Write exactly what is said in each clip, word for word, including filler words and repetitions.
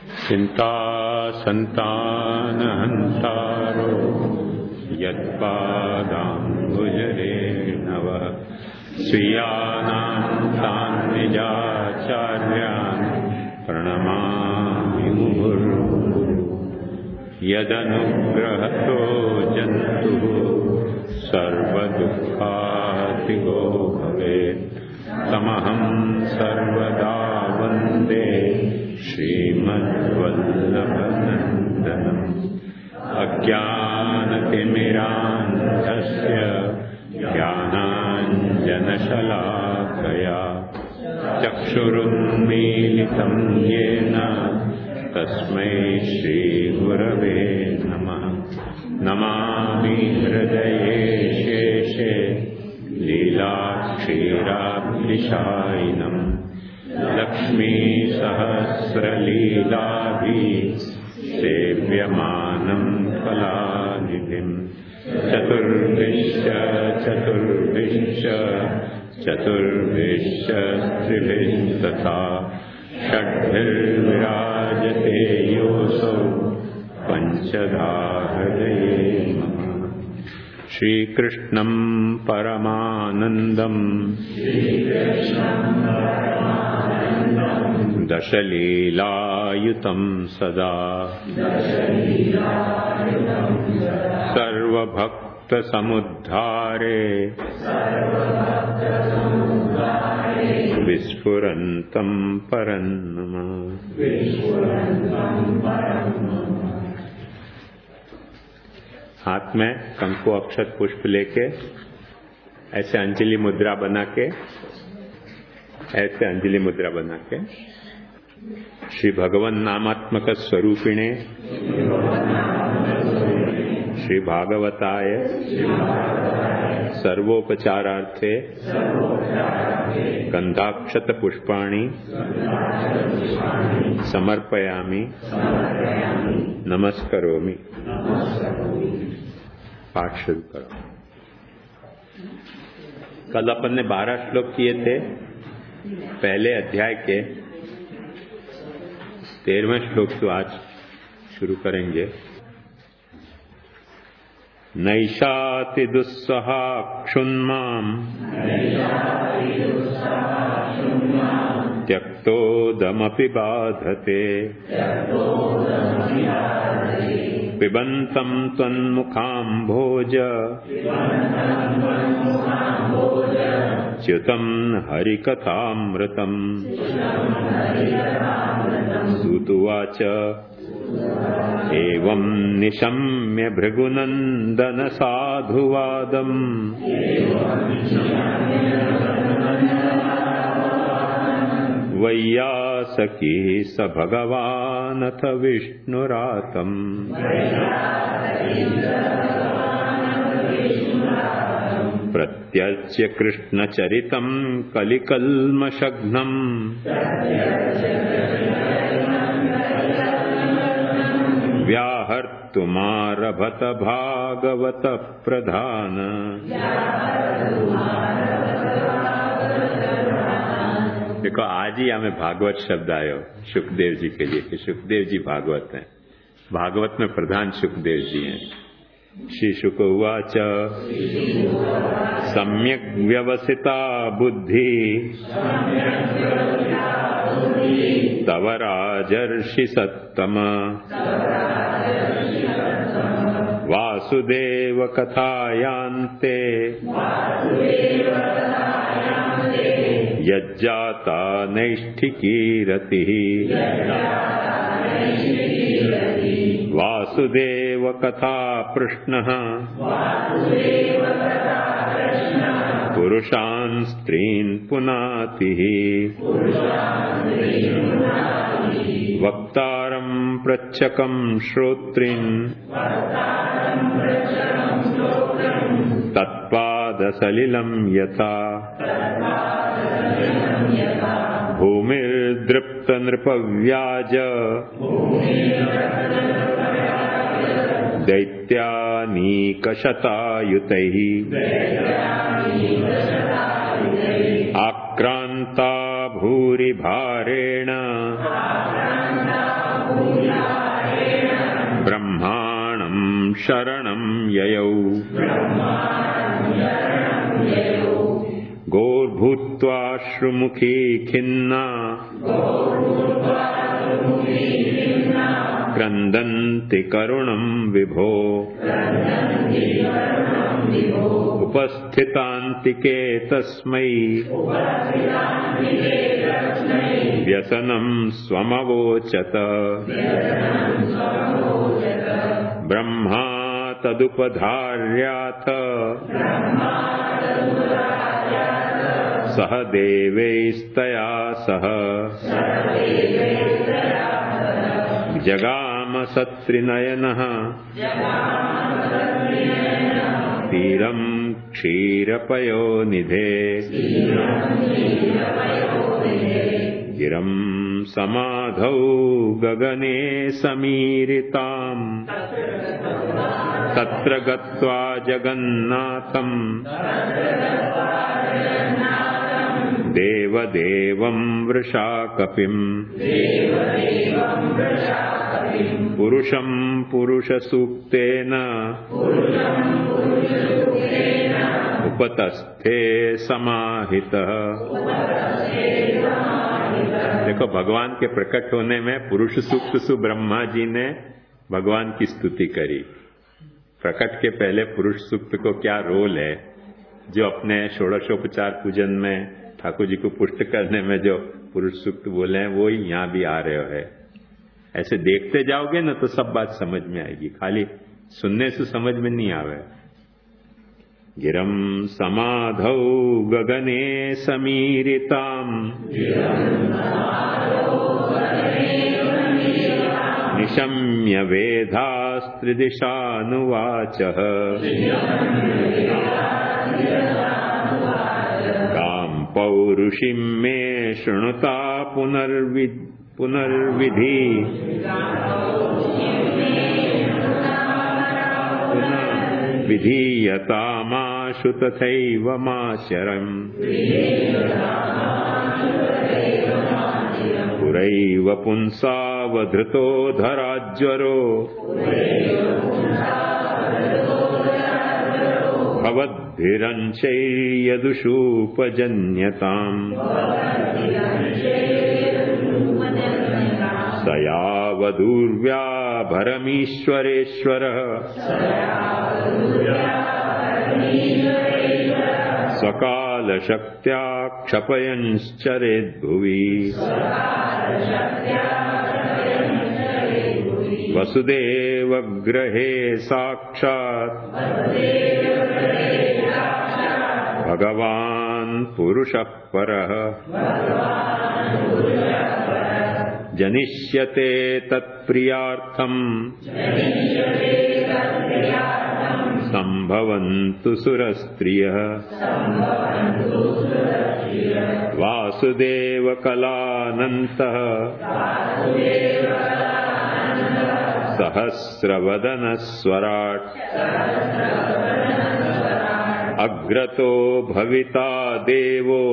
चिंता संतानहंतारो यत्पादाम्बुजरेणव स्वीयानां तान् निजाचार्यान् प्रणमामि मुहुर्मुहुः। यदनुग्रहतो जन्तुः सर्वदुःखातिगो भवेत् तमहं सर्वदा वन्दे श्रीमद्वल्लभनन्दनम्। अज्ञानतिमिरान्धस्य ज्ञानाञ्जनशलाकया चक्षुरुन्मीलितं येन तस्मै श्रीगुरवे नमः। नमामि हृदये शेषे लीलाक्षीराब्धिशायिनम् लक्ष्मीसहस्रलीलाभिः सेव्यमानं कलानिधिम्। चतुर्भिश्च चतुर्भिश्च चतुर्भिश्च त्रिभिस्तथा षड्भिर्विराजते योऽसौ पञ्चधा हृदये नमः। श्रीकृष्णं परमानन्दं दशलीलायुतं सदा सर्वभक्तसमुद्धारे विस्फुरन्तं परन्नमः। हाथ में कंकु अक्षत पुष्प लेके ऐसे अंजलि मुद्रा बना के ऐसे अंजलि मुद्रा बना के श्री भगवन नामात्मक स्वरूपिणे श्री भागवताय सर्वोपचारार्थे गंधाक्षत पुष्पाणि समर्पयामि नमस्करोमि। पाठ शुरू करो। कल अपन ने बारह श्लोक किए थे। पहले अध्याय के तेरहवें श्लोक से आज शुरू करेंगे। नैषाति दुस्सहा क्षुन्माम् त्यक्तोदमपि बाधते पिबन्तं त्वन्मुखाम्भोज च्युतं हरिकथामृतम्। सूतुवाच एवं निशम्य भृगुनन्दन साधुवादम् वैयासकी स भगवानथ विष्णुरातम्। प्रत्यर्च्य कृष्णचरितं कलिकल्मषघ्नम् व्याहर्तुमारभत भागवत प्रधान। देखो आज ही हमें भागवत शब्द आयो सुखदेव जी के लिए कि सुखदेव जी भागवत हैं। भागवत में प्रधान सुखदेव जी हैं। श्री शुक उवाच सम्यक् व्यवसिता बुद्धि तव राजर्षि सत्तम वासुदेव कथायान्ते यज्जाता नैष्ठिकी रतिः। वासुदेव कथा प्रश्नः पुरुषान् स्त्रीन् पुनातिः। वक्तारं प्रच्छकं श्रोत्रीन् तत्पादसलिलं यथा भूमिर्दृप्त नृपव्याज दैत्यानीकशतायुतैः आक्रान्ता भूरिभारेण शरणं ययौ गौर्भूत्वाश्रुमुखी खिन्ना क्रन्दन्ति करुणं विभो उपस्थितान्तिके तस्मै व्यसनं स्वमवोचत ब्रह्मा तदुपधार्याथ सह देवैस्तया सह जगाम सत्रिनयनः तीरं क्षीरपयोनिधे गिरं समाधौ गगने समीरिताम् तत्र गत्वा जगन्नाथम् देवदेवं वृषाकपिम् पुरुषं पुरुषसूक्तेन उपतस्थे समाहितः। देखो, भगवान के प्रकट होने में पुरुष सूक्त सु ब्रह्मा जी ने भगवान की स्तुति करी। प्रकट के पहले पुरुष सूक्त को क्या रोल है, जो अपने षोडशोपचार पूजन में ठाकुर जी को पुष्ट करने में जो पुरुष सूक्त बोले हैं वो ही यहाँ भी आ रहे है। ऐसे देखते जाओगे ना तो सब बात समझ में आएगी, खाली सुनने से समझ में नहीं आवे। गिरम समाधौ गगने समीरिताम् निशम्य वेदास्त्रिदिशानुवाचः गां पौरुषीं मे शृणुता पुनर्वि पुनर्विधि विधीयतामाशु तथैव माशरम् पुरैव पुंसावधृतो धराज्वरो भवद्भिरंशैर्यदुषूपजन्यताम् स यावदूर्व्याभरमीश्वरेश्वरः स्वकालशक्त्या क्षपयंश्चरेद्भुवि वसुदेवगृहे साक्षात् भगवान् पुरुषः परः जनिष्यते तत्प्रियार्थम् संभवन्तु सुरस्त्रियः वासुदेवकलानन्तः सहस्रवदनस्वराट् अग्रतो भविता देवो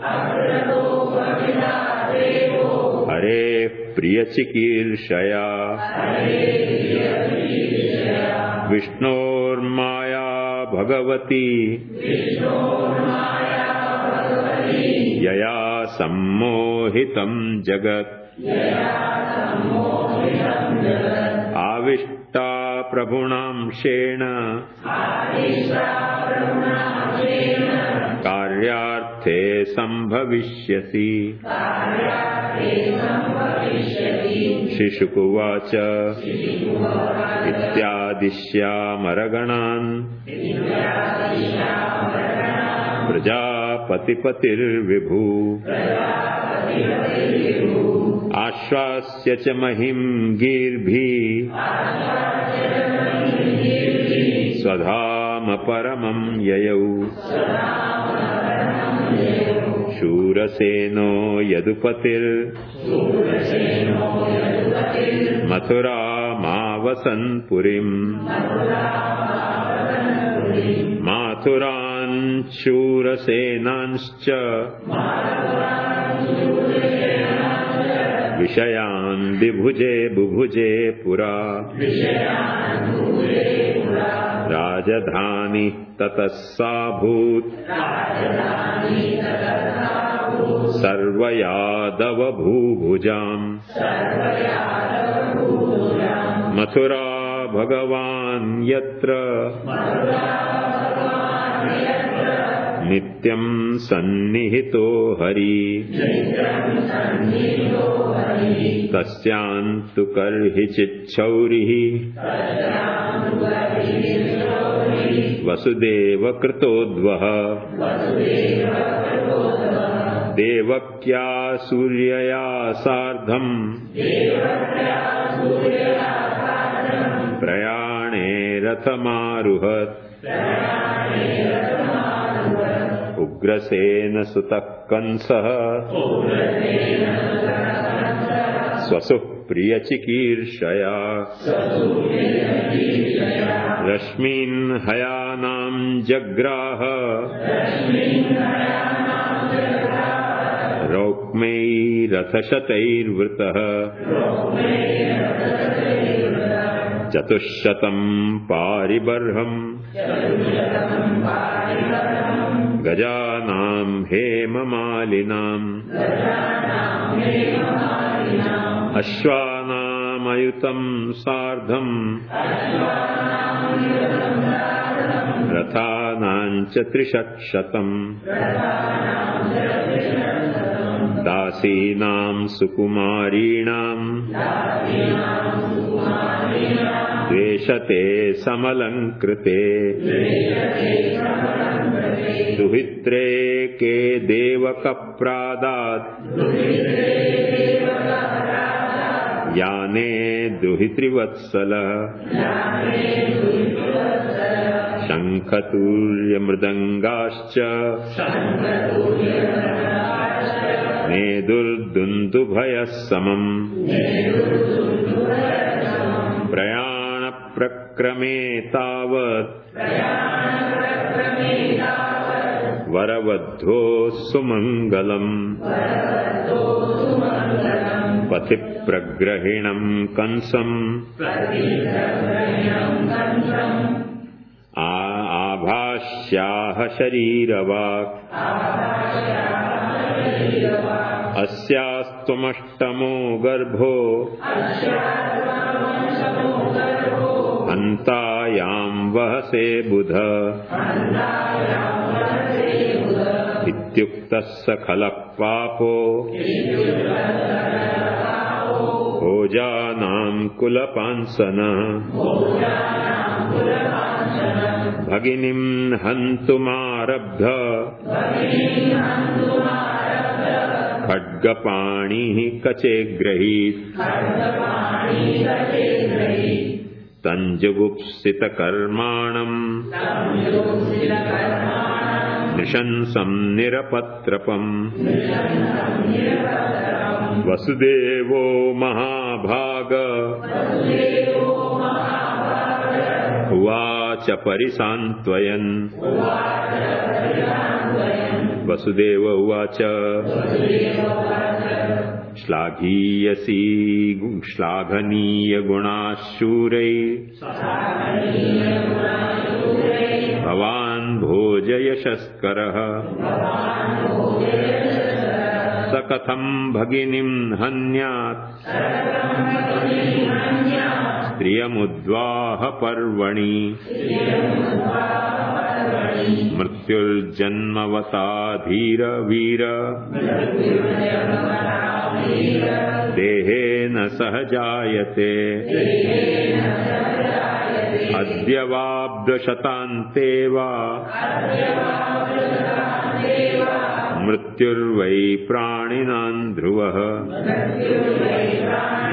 हरेः प्रियचिकीर्षया विष्णोर्माया भगवती यया सम्मोहितं जगत् आविष्टा प्रभुनांशेन कार्यार्थे संभविष्यसि। शिशुकुवाच इत्यादिश्यामरगणान् प्रजापतिपतिर्विभु आश्वास्य च महिं गीर्भिः स्वधाम परमं ययौ शूरसेनो यदुपतिर् मथुरामावसन् पुरीम् माथुरान् शूरसेनांश्च विषयान् विभुजे बुभुजे पुरा राजधानी ततः साभूत् सर्वयादव भूभुजाम् मथुरा भगवान् यत्र नित्यं सन्निहितो हरि तस्यान्तु कर्हिचिच्छौरिः वसुदेव कृतोद्वः देवक्या सूर्यया सार्धम् प्रयाणे रथमारुहत् उग्रसेन सुतः कंसः स्वसुः प्रियचिकीर्षया रश्मीन् हयानां जग्राह रौक्मैरथशतैर्वृतः चतुश्शतं पारिबर्हम् गजानां हेममालिनाम् अश्वानामयुतं सार्धम् रथानां च त्रिशतम् दासीनां सुकुमारीणां द्वेषते समलङ्कृते दुहित्रे के देवकप्रादात् याने दुहितृवत्सलः शङ्खतुल्यमृदङ्गाश्च नेदुर्दुन्दुभयः समम् प्रयाणप्रक्रमे तावत् वरवद्धो सुमङ्गलम् पथि प्रग्रहिणं कंसम् आभाष्याह शरीरवाक् अस्यास्त्वमष्टमो गर्भो अन्तायां वहसे बुध इत्युक्तः स खलः पापो भोजानां कुलपांसनः भगिनीं हन्तुमारब्ध खड्गपाणिः कचेग्रहीत् तञ्जुगुप्सितकर्माणम् निशंसं निरपत्रपम् वसुदेवो महाभाग उवाच परिसान्त्वयन् वसुदेव उवाच श्लाघीयसी श्लाघनीयगुणाशूरै भवान् भोजयशस्करः स कथं भगिनीं हन्यात् स्त्रियमुद्वाह पर्वणि मृत्युर्जन्मवता धीर वीर देहेन सह जायते अद्य वाब्दशतान्ते वा मृत्युर्वै प्राणिनां ध्रुवः।